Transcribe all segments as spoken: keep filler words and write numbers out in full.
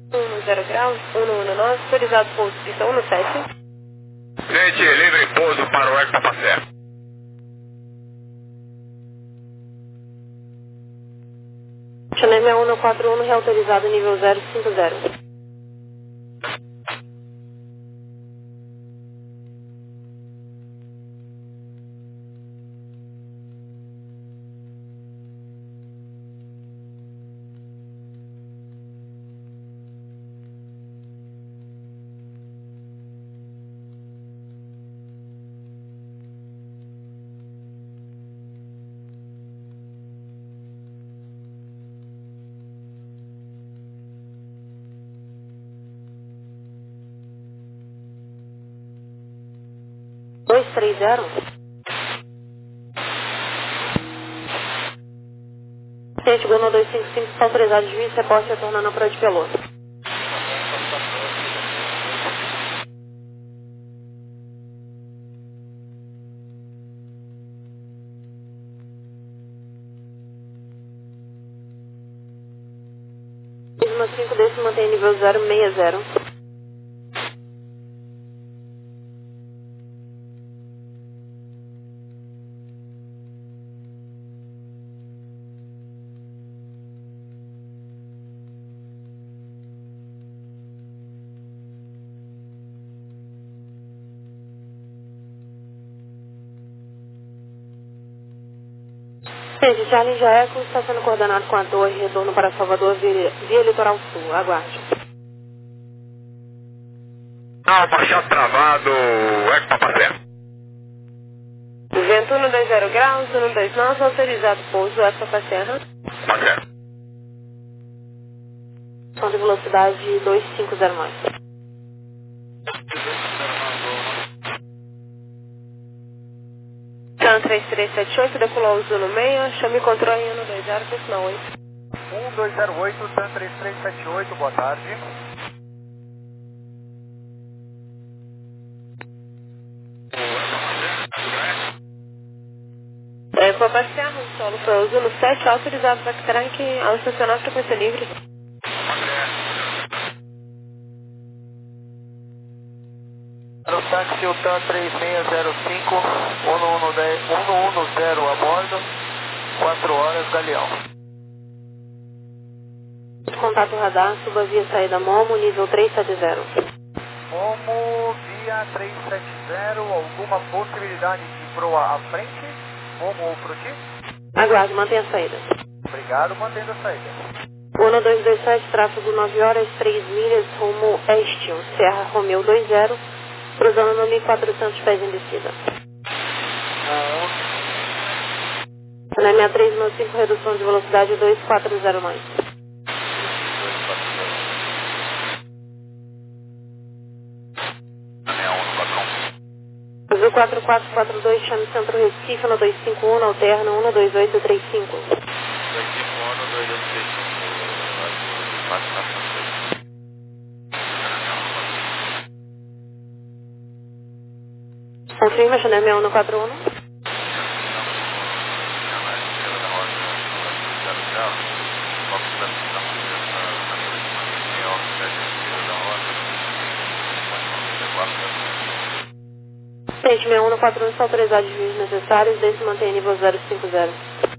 um zero graus, um um nove, autorizado pouso, pista um sete. Gente, livre pouso para o Eco Papacé. Chanel um quatro um, reautorizado nível zero cinco zero. dois três zero. Gente, Goma dois cinco cinco, está autorizado de juiz, reporte retornando à prova de piloto. cinco desse mantém nível zero seis zero. Gente, Charlie Jaeco está sendo coordenado com a torre, retorno para Salvador via, via Litoral Sul. Aguarde. Alfa, chato travado, Eco Papacé. Vento um dois zero graus, um dois nove, autorizado pouso, Eco Papacé. Papacé. Som de velocidade dois cinco zero nove. Can três três sete oito, decolou o Zuno seis, chame controle em um dois zero, decimal oito. um dois zero oito, Can três três sete oito, boa tarde. É, com a Bastião, solo foi o Zuno sete, autorizado para que ao estacionar a frequência livre. No táxi, o Tan três seis zero cinco, um um zero a bordo, quatro horas, Galeão. Contato radar, suba via saída Momo, nível três sete zero. Momo, via três sete zero, alguma possibilidade de proa à frente? Momo ou Fruti? Aguarde, mantenha a saída. Obrigado, mantendo a saída. um dois dois sete, tráfego nove horas, três milhas, rumo este, Serra Romeu dois zero, cruzando no mil e quatrocentos pés em descida. Na minha três nove cinco, redução de velocidade dois quatro zero nove. Azul quatro quatro quatro dois, chame Centro Recife, no dois cinco um, alterna um dois oito três cinco. dois cinco um, dois oito três cinco. Confirma, Chanel um quatro um. Gente, sessenta e um quatro um está autorizado de juízes necessários, desde mantém nível zero cinco zero.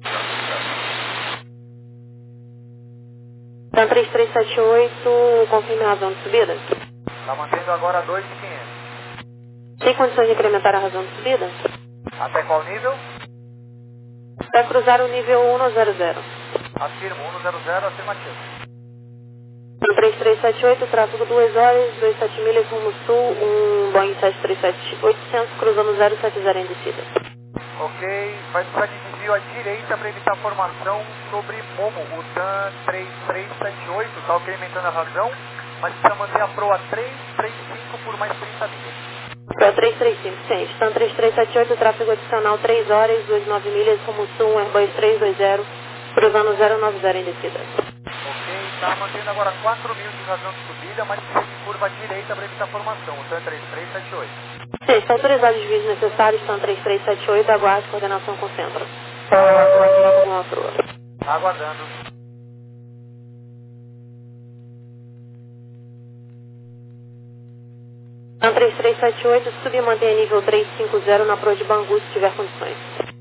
Então três três sete oito, confirme a razão de subida. Está mantendo agora dois mil e quinhentos. Tem condições de incrementar a razão de subida? Até qual nível? Vai cruzar o nível um zero zero. Afirmo, um zero zero, afirmativo. Então três três sete oito, tráfego duas horas, vinte e sete milhas, rumo sul, um Boeing sete três sete oitocentos, cruzando zero sete zero em descida. Ok, vai precisar de desvio à direita para evitar formação sobre Momo. O TAN três três sete oito está incrementando a razão, mas precisa manter a proa três três cinco por mais trinta milhas. Proa três três cinco, gente. TAN três três sete oito, tráfego adicional três horas, vinte e nove milhas, rumo sul, um Airbus três dois zero, cruzando zero nove zero em descida. Ok, está mantendo agora quatro mil de razão de subida, mas precisa de curva à direita para evitar formação. O TAN três três sete oito. Sim, está autorizado os vídeos necessários, TAN três três sete oito, aguarde coordenação com o centro. Com a proa. Aguardando. TAM três três sete oito, subir e mantenha nível três cinco zero na proa de Bangu se tiver condições.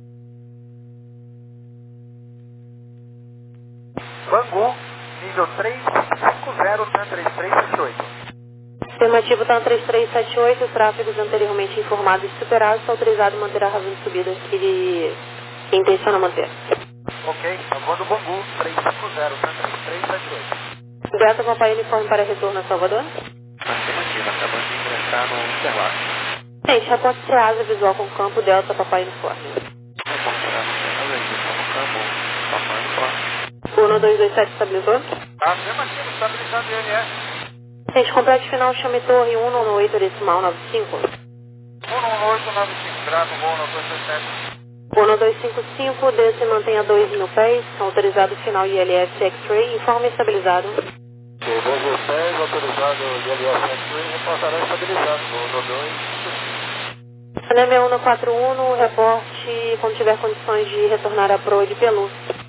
Bangu, nível três cinco zero, TAM três três sete oito. Afirmativo TAM três três sete oito, tráfegos anteriormente informados e superados, está autorizado a manter a razão de subida que ele intenciona manter. Ok, aguardo Bangu, três cinco zero, TAM três três sete oito. Delta Papai Uniforme para retorno a Salvador. Afirmativa, acabamos de ingressar no Interlagos. Gente, reporte Ceasa, visual com campo, Delta Papai Uniforme. Reporte Ceasa, visual com campo, Papai Uniforme. um dois dois sete estabilizou. Afirmativo, estabilizando I L S. Gente, complete final, chame torre um um oito decimal nove cinco. um um oito nove cinco, grave um dois dois sete. um dois cinco cinco, desce e mantenha dois mil pés, autorizado final I L S X-Ray, informe estabilizado. dois mil pés, autorizado I L S X-Ray, reportará estabilizado, um dois. Cinema um quatro um, reporte quando tiver condições de retornar à proa de Pelu.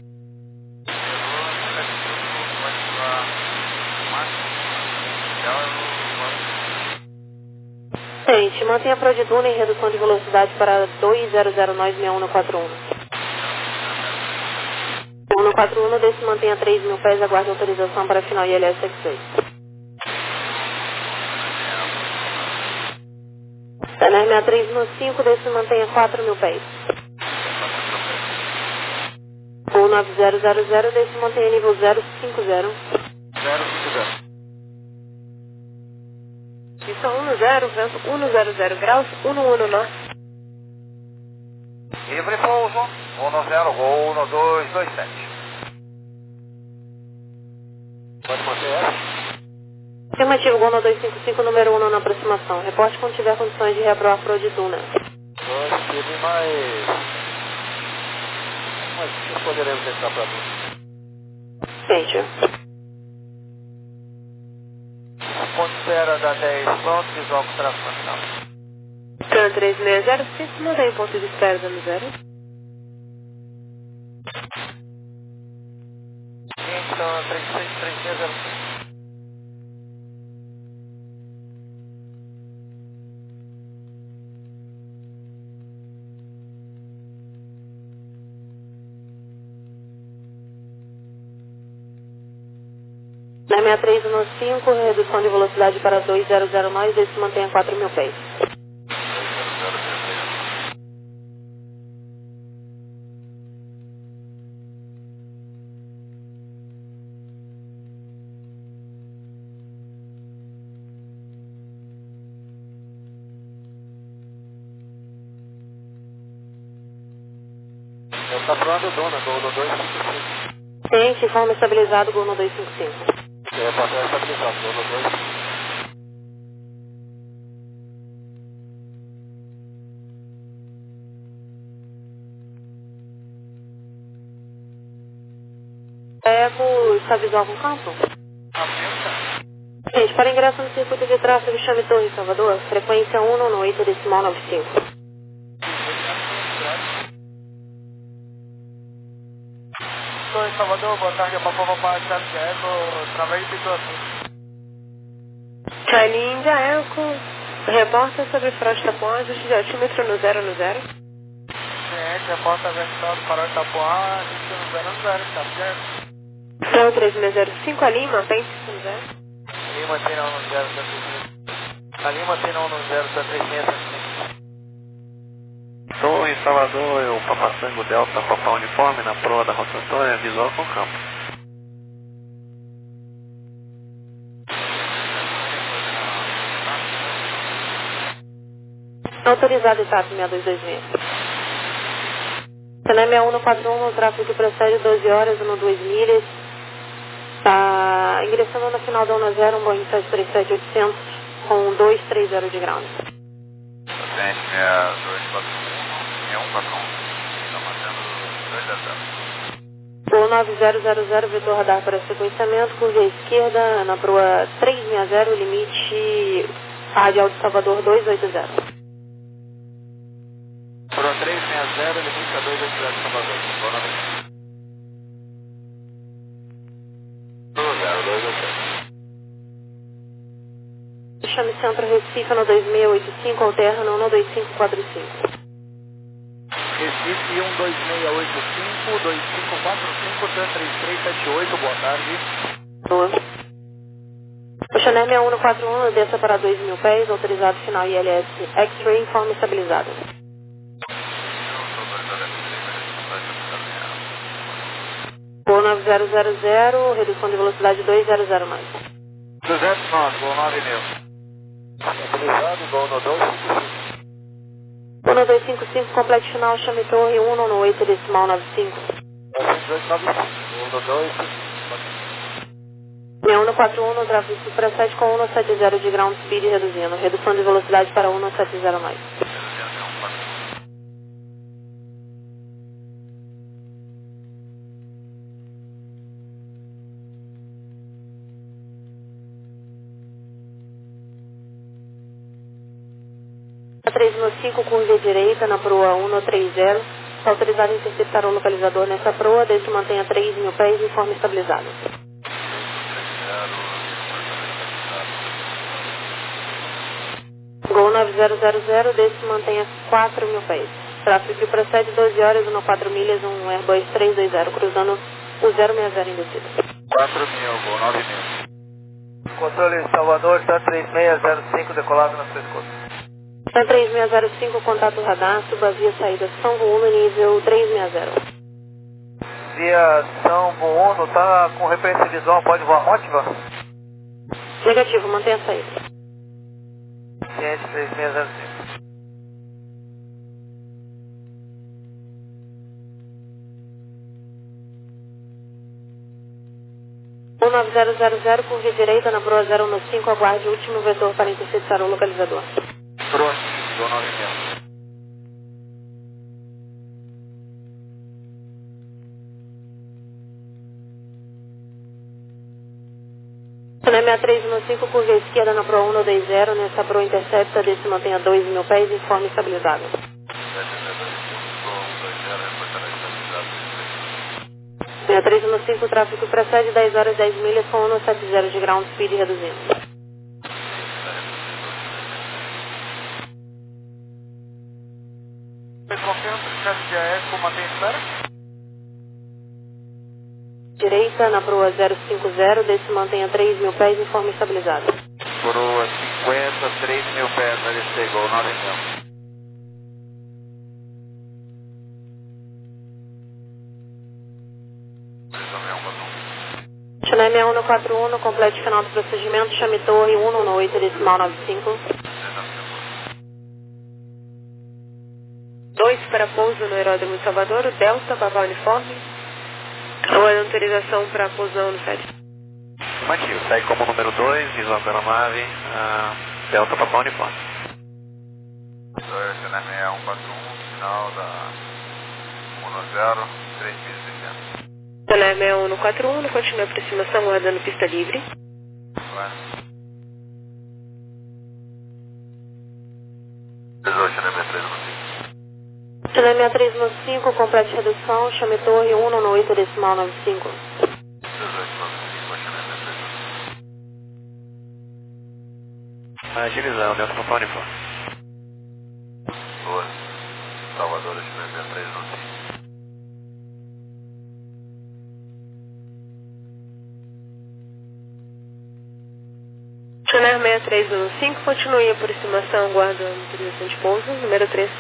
Gente, mantenha a proa de Duna em redução de velocidade para dois zero zero nove seis um quatro um. um quatro um, desce e mantenha três mil pés, aguarde autorização para final I L S X-Ray. Tener seis três um cinco, desce e mantenha quatro mil pés. um nove zero zero zero, desce e mantenha nível zero cinco zero. zero cinco zero. Pista um zero, vento cento e zero graus, um um norte. Livre pouso, um zero, voo um dois dois sete. Pode manter ela? Afirmativo, Gol dois cinco cinco, número um na aproximação. Reporte quando tiver condições de reaprovar a proa de Duna. Nós tive mais... Mas o que poderemos entrar para Duna? Gente. Ponto espera da dez, pronto, visual com tração final. TAM três seis zero cinco, mantém ponto de espera dando zero. Então, três seis três seis zero cinco. Na seis três um cinco, redução de velocidade para dois zero zero nove, desde se mantenha quatro mil pés. Eu estou pronto, Dona, Gol dois cinco cinco. Gente, forma estabilizado, Gol dois cinco cinco. Eu ia passar estabilizado, Gol dois. Eco, está visual com campo? Gente, para ingresso no circuito de tráfego, chame Torre Salvador, frequência um um oito decimal nove cinco. Torre Salvador, boa tarde, a Papo Papai, Charlie Eco, através de situação. Charlie India Eco, reporta sobre Frosta com ajuste de altímetro no zero no zero. Ciente, reporta vertical do farol de Itapuã, ajuste no zero no zero, tá certo? TAM três seis zero cinco, a Lima, tem no zero. Lima tem na um no zero, tá três. A Lima tem na um no zero, tá três seis cinco. Estou em Salvador, eu Papassango Delta, Papá Uniforme, na proa da rotatória, visual com campo. Autorizado etapa seis dois dois seis. Cinema um quatro um, o tráfego que procede doze horas, duas milhas. Está ingressando no final da um zero, um Boeing sete três sete oitocentos com dois três zero de ground. Presente, seis dois quatro um, seis um quatro um. Está mantendo dois a zero. O nove zero zero zero, vetor radar para sequenciamento, curva à esquerda, na proa trezentos e sessenta, limite radial de Salvador dois oito zero. Proa trezentos e sessenta, limite a dois oito zero de Salvador. Boa noite. chame Centro Recife no dois seis oito cinco, alterna no um dois cinco quatro cinco. Recife um dois seis oito cinco, dois cinco quatro cinco, TAM três três sete oito, boa tarde. Boa. Oceaner seis um quatro um, desça para dois mil pés, autorizado final I L S X-Ray, forma estabilizada. Voo nove zero zero zero, redução de velocidade dois zero zero mais. duzentos nove, voo nove mil. Estabilizado, voo no dois cinco cinco. Voo no dois cinco cinco, complete final, chame torre um nove oito, decimal nove cinco. dois nove cinco, voo no dois cinco cinco. seis um quatro um, tráfego para sete com cento e setenta de ground speed reduzindo. Redução de velocidade para cento e setenta mais. A três um cinco, curva à direita, na proa um três zero. Está autorizado a interceptar o localizador nessa proa, desde que mantenha três mil pés em forma estabilizada. Gol nove zero zero zero, desde que mantenha quatro mil pés. Tráfego que procede doze horas, um quatro milhas, um Airbus três dois zero, cruzando o zero seis zero em descida. quatro mil, voo nove mil. Controle Salvador, TAM três seis zero cinco, decolado na sua escuta. TAM três seis zero cinco, contato radar, suba via saída São Volume, nível três seis zero. Via São Buono, tá com referência visual, pode voar mótiva? Negativo, mantenha a saída. Ciente três seis zero cinco. um nove zero zero zero, curva direita, na proa zero um cinco, aguarde o último vetor para interceptar o localizador. Proa cinco, nove mil. Na seis três um cinco, curva esquerda na proa um dois zero, nessa proa intercepta, desde que mantenha dois mil pés em forma estabilizada. seis três um cinco, tráfego procede dez horas dez milhas com cento e setenta de ground speed reduzindo. Confirma o processo de A S, mantém espera? Direita na proa zero cinco zero, desde que mantenha três mil pés em forma estabilizada. Proa cinquenta, três mil pés, vai descer, gol nove mil. Channel seis um quatro um, complete final do procedimento, chame torre um nove oito, decimal nove cinco. dois para pouso no aeródromo de Salvador, Delta, Papa Uniforme. Aguarda autorização para pousão no sete. Mantivo, sai como número dois, visual pela nave, uh, Delta Papa Uniforme. Channel seis um quatro um, final da um zero, três mil e seiscentos. Channel seis um quatro um, continua a aproximação, guardando pista livre. Vai. Channel seis três um cinco. Channel seis três um cinco, complete redução, chame torre um nove oito, decimal nove cinco. Agilizar o Delta Papa Uniforme. Boa. Salvador, Channel seis três um cinco. Channel seis três um cinco, continue a aproximação, guardando autorização de pouso, número três.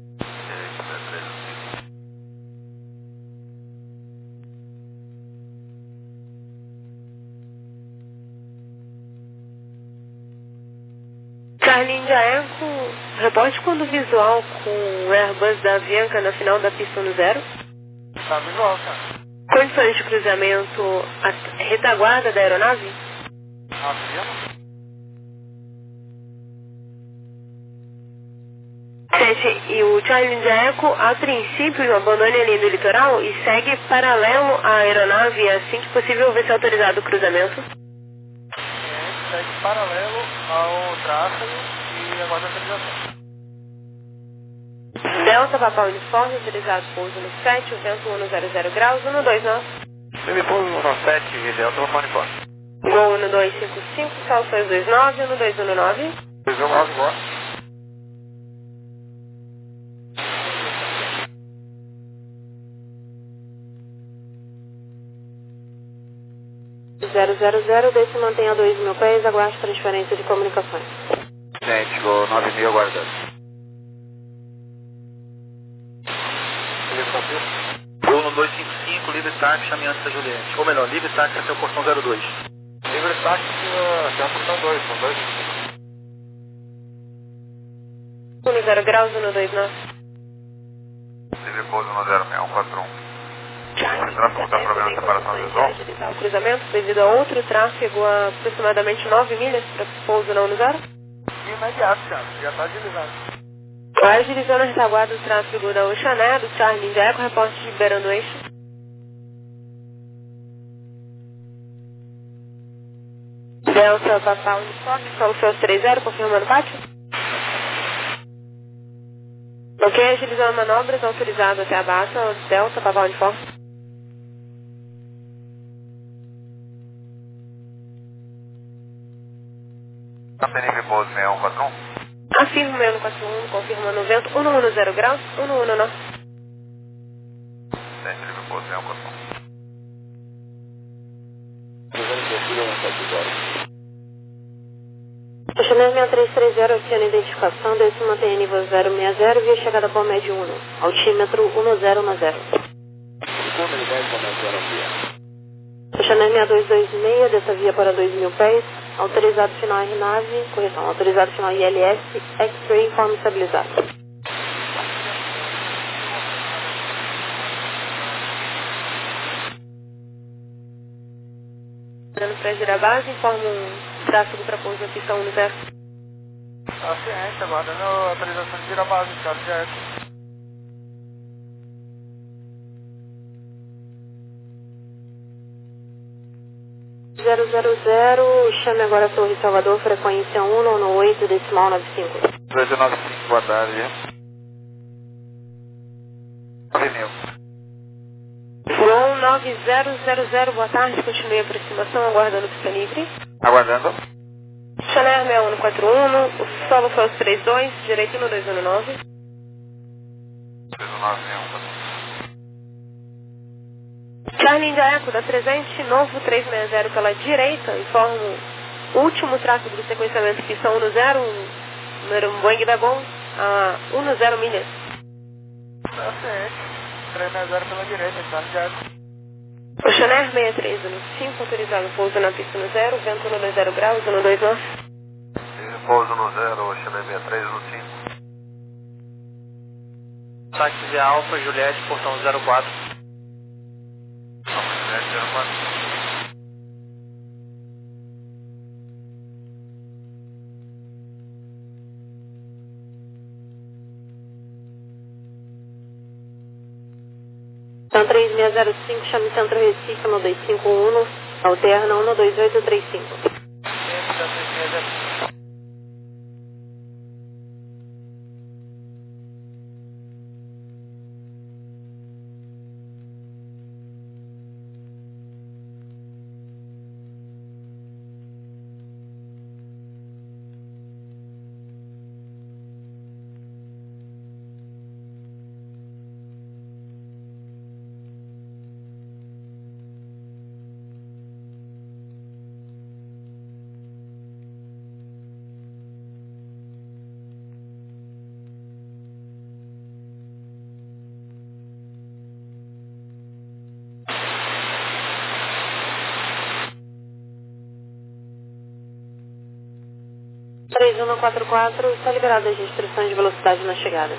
Charlie India Echo, reporte quando visual com o Airbus da Avianca na final da pista no zero. Tá visual, cara. Condições de cruzamento, a retaguarda da aeronave? Avião? sete, e o Charlie India Echo, a princípio, abandone a linha do litoral e segue paralelo à aeronave assim que possível ver se é autorizado o cruzamento. É, segue paralelo ao tráfego e aguarda a autorização. Delta, Papa Uniforme, autorizado pouso no sete, o vento um zero zero graus, um dois nove. Ele pouso no sete, Delta Papa Uniforme. Gol um dois cinco cinco, Salsões dois nove, um dois um nove. dois um nove, boa. zero zero zero, desce e mantenha dois mil pés, aguarde transferência de comunicações. Gente, Gol nove mil aguardando. Gol no dois cinco cinco, livre táxi, chame antes da Juliette. Ou melhor, livre táxi até o portão zero dois. Livre táxi até o portão dois, são dois. um zero graus, um dois nove. Livre pouso no zero seis um quatro um. O tráfego está problema de separação visual. O cruzamento devido a outro tráfego a aproximadamente nove milhas para pouso na um zero. Imediato, já, já está agilizado. Vai agilizando a retaguarda do tráfego da Oxané, do Charlie India Eco, reporte de liberando o eixo. Delta Papa Uniforme, São Seus três zero, confirmando pátio. Ok, agilizando manobras, autorizado até a base, Delta Papa Uniforme. Livre pouso seis um quatro um. Afirmo meio quatro um, confirmando o vento, um um zero graus, um um norte. Gente, livre pouso seis um quatro um. Oxané seis três três zero, obtendo identificação, desce mantém nível zero seis zero, via chegada para o médio um, altímetro um zero um zero. Oxané seis dois dois seis, dessa via para dois mil pés, autorizado final R nave, correção, autorizado final I L S, X-Ray, informe estabilizado. Dando para girar a base, informa um tráfego para pouso aqui, são um zero. A ciência, aguardando a autorização de girar a base, caso já é. zero zero zero, chame agora a Torre Salvador, frequência um nove oito, decimal nove cinco. dois nove cinco, boa tarde. nove mil. Gol nove zero zero zero, boa tarde, continue a aproximação, aguardando pista livre. Aguardando. Chanel seis um quatro um, o solo foi os três dois, direito no dois um nove. dois um nove seis um quatro um. Charlie India Eco da trezentos, novo três seis zero pela direita, informa o último tráfego do sequenciamento que são um zero, número Boeing Bebon, a um zero milhas. A ciência, três seis zero pela direita, está ligado. Oxané seis três um cinco, autorizado pouso na pista no zero, vento no dois zero graus, no dois nove. Pouso no zero, Oxané seis três um cinco. Táxi Alfa, Juliette, portão zero quatro. Então três seis zero cinco, chame Centro Recife no dois cinco um, alterna um dois oito três cinco. três um quatro quatro, está liberada as restrições de velocidade na chegada.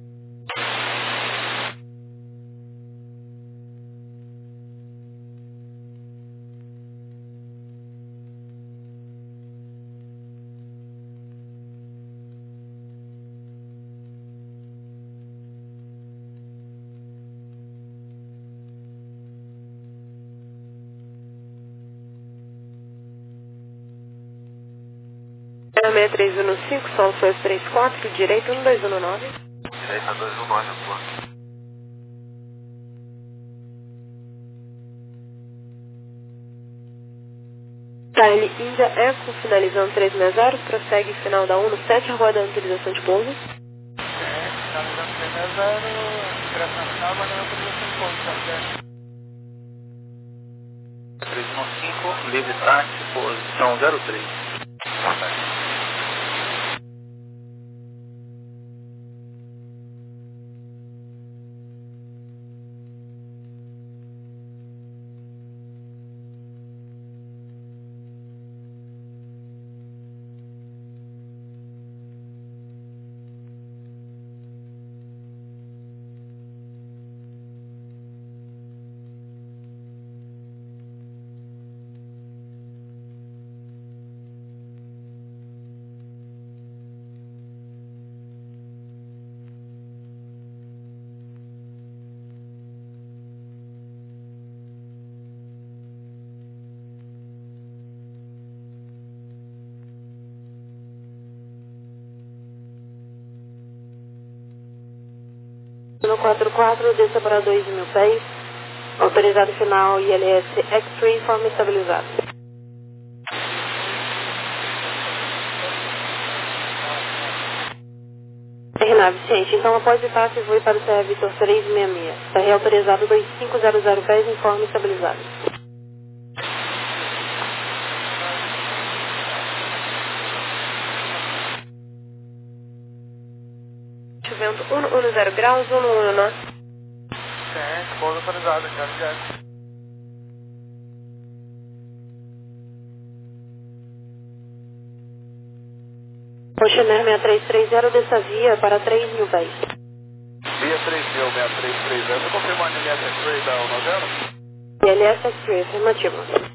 seis três um cinco, Sol seis três quatro, direito um dois um nove. Direita dois um nove, por K L Índia Eco, finalizando três seis zero, prossegue final da Uno sete, aguardando autorização de pouso. É, finalizando três seis zero, direção final, aguardando autorização de pouso, tá certo? três um cinco, livre táxi, posição zero três. No quatro quatro, desça para dois mil pés, autorizado final I L S X-Ray, forma estabilizada. R nove, ciente, então após o passe, voe para o C R Vitor três seis seis, está reautorizado dois cinco zero zero pés em forma estabilizada. Vento um um zero graus, um um um. Ciente, pouso autorizado, já já. Oceaner seis três três zero, dessa via para três mil pés. Via três mil, seis três três zero, você confirmando L S X-Ray da um zero? I L S X-Ray, afirmativo.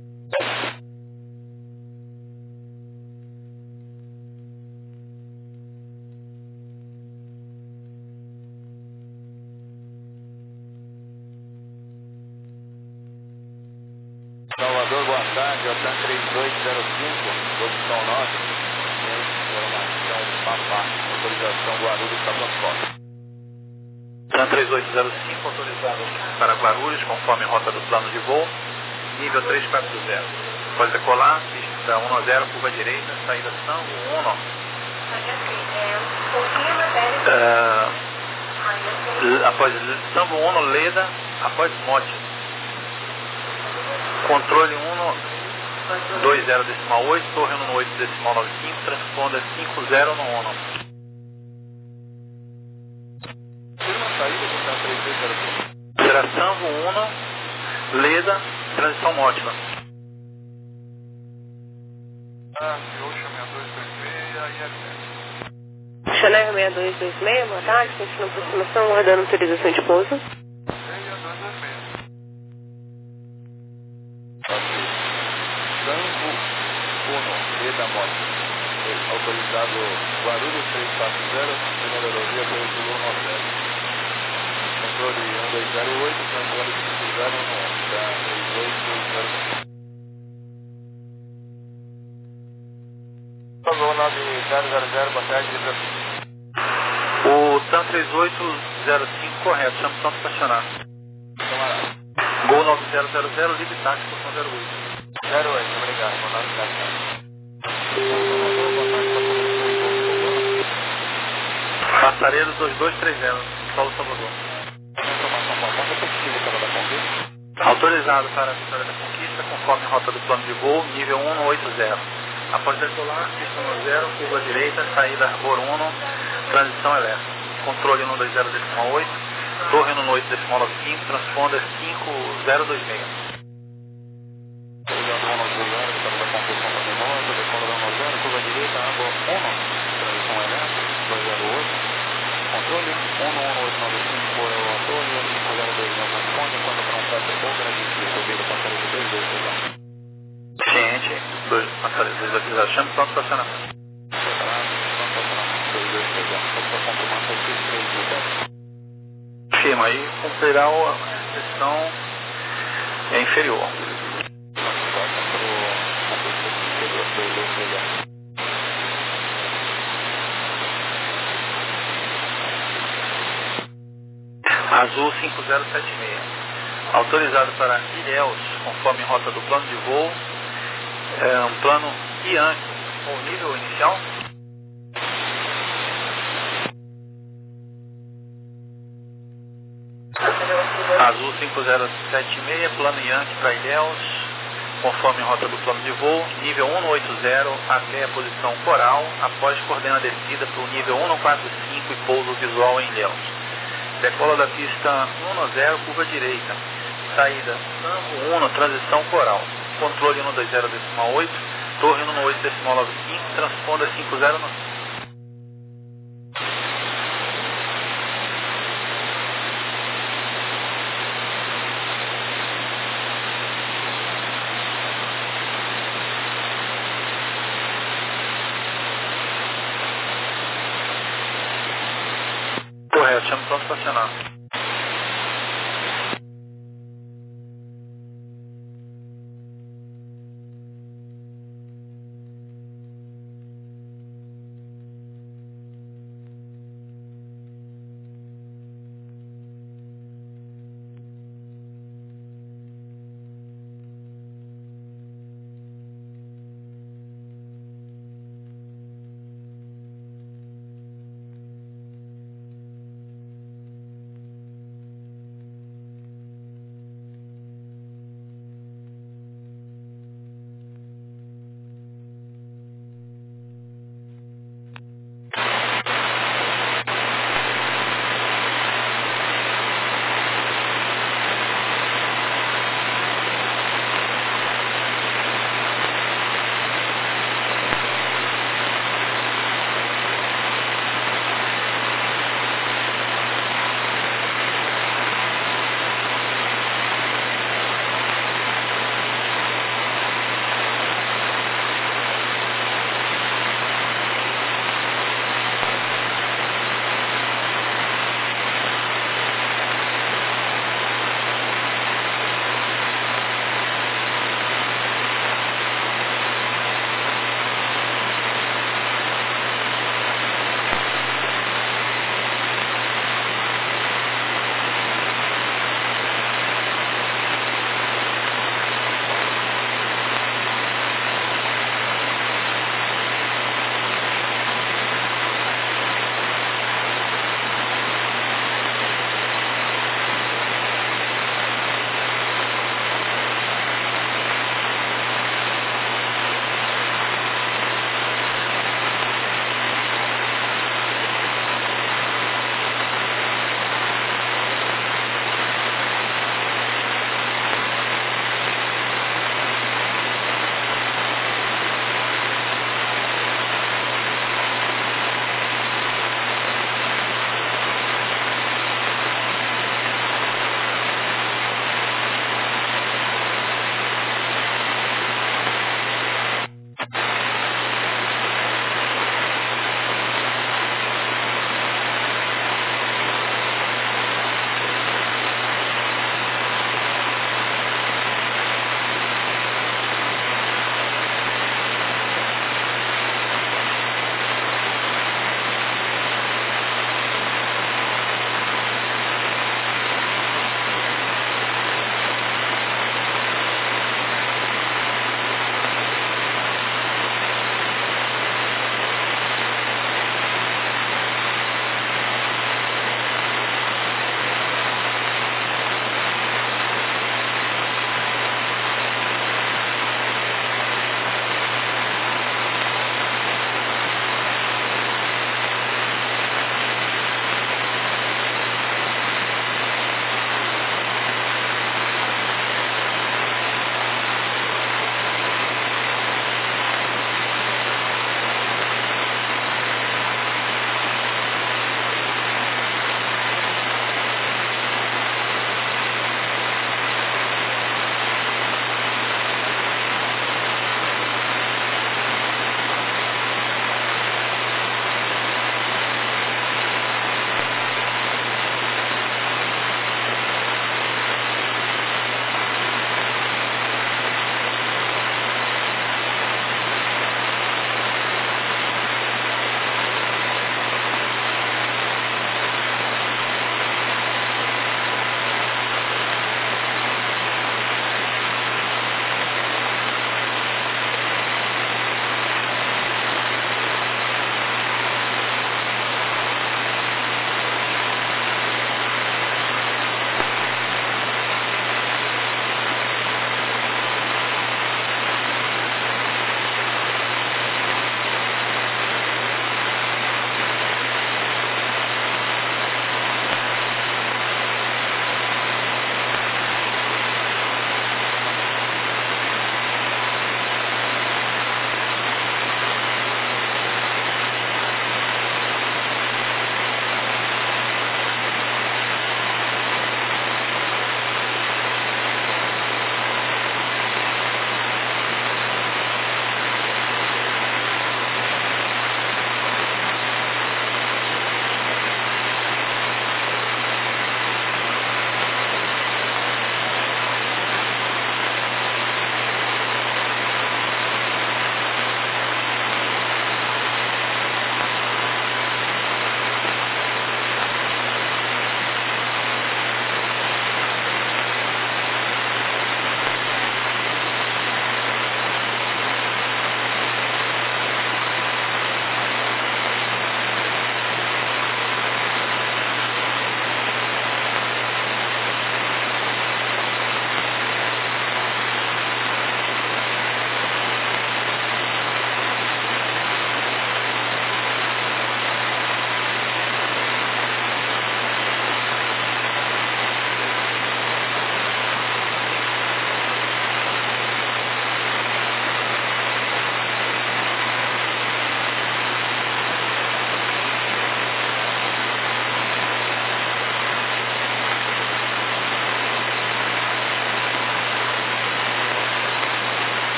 Salvador, boa tarde, Altan três dois zero cinco, posição nove, informação Papá, autorização Guarulhos para transporte. Altan três oito zero cinco, autorizado para Guarulhos, conforme rota do plano de voo, nível três quatro zero. Após decolar, pista um zero, curva direita, saída São um. Uh, após São um, Leda, após Mote. Controle um dois zero decimal oito, torre um oito decimal nove cinco, transponda cinco zero no um. Firma saída do Altan três dois zero cinco. Será Sambo um, Leda, transição Mótima. Ah, Ocean seis dois dois seis, I L S. Chanel seis dois dois seis, boa tarde, continua aproximação, aguardando autorização de pouso. Sambo um, Leda Mote. Autorizado Guarulhos três quatro zero, primeira rodovia veículo um zero. Controle um dois zero oito, controle cinco zero um, da três oito zero cinco. Salvador nove zero zero zero, boa tarde, O TAM três oito zero cinco correto, chama o para estacionar. Camarada. Gol nove zero zero zero, livre táxi, posição zero oito. zero oito, obrigado, boa tarde, boa tarde. Passaredo dois dois três zero, Paulo Salvador. Informação Papá, repetitivo, Vitória da Conquista. Autorizado para a Vitória da Conquista, conforme rota do plano de voo, nível um oito zero. Após decolar, pista um zero, curva direita, saída Arbor um, transição elétrica. Controle um dois zero decimal oito, torre um oito decimal nove cinco, transponder cinco zero dois seis. Curva direita, água um, transição elétrica, dois zero oito, controle um um oito nove cinco, é o Antônio, cinco zero dois não responde, quando para um prato de pouco, registro, subida, passaredo dois dois três zero. Ciente, dois passareiros desativados, chama o pronto estacionamento. dois dois três zero, só para confirmar, foi três três zero. Firma, aí cumprirá a restrição é inferior. Azul cinco zero sete seis, autorizado para Ilhéus, conforme rota do plano de voo, É um plano Yankee, o nível inicial. Azul cinco zero sete seis, plano Yankee para Ilhéus, conforme rota do plano de voo, nível um um oito zero até a posição Coral, após coordena a descida para o nível um um quatro cinco e pouso visual em Ilhéus. Decola da pista um um zero, curva direita, saída Tango um, transição Coral, controle um dois zero oito, torre um oito nove cinco, transponda cinco zero nove. Correto, chama pronto para acionar.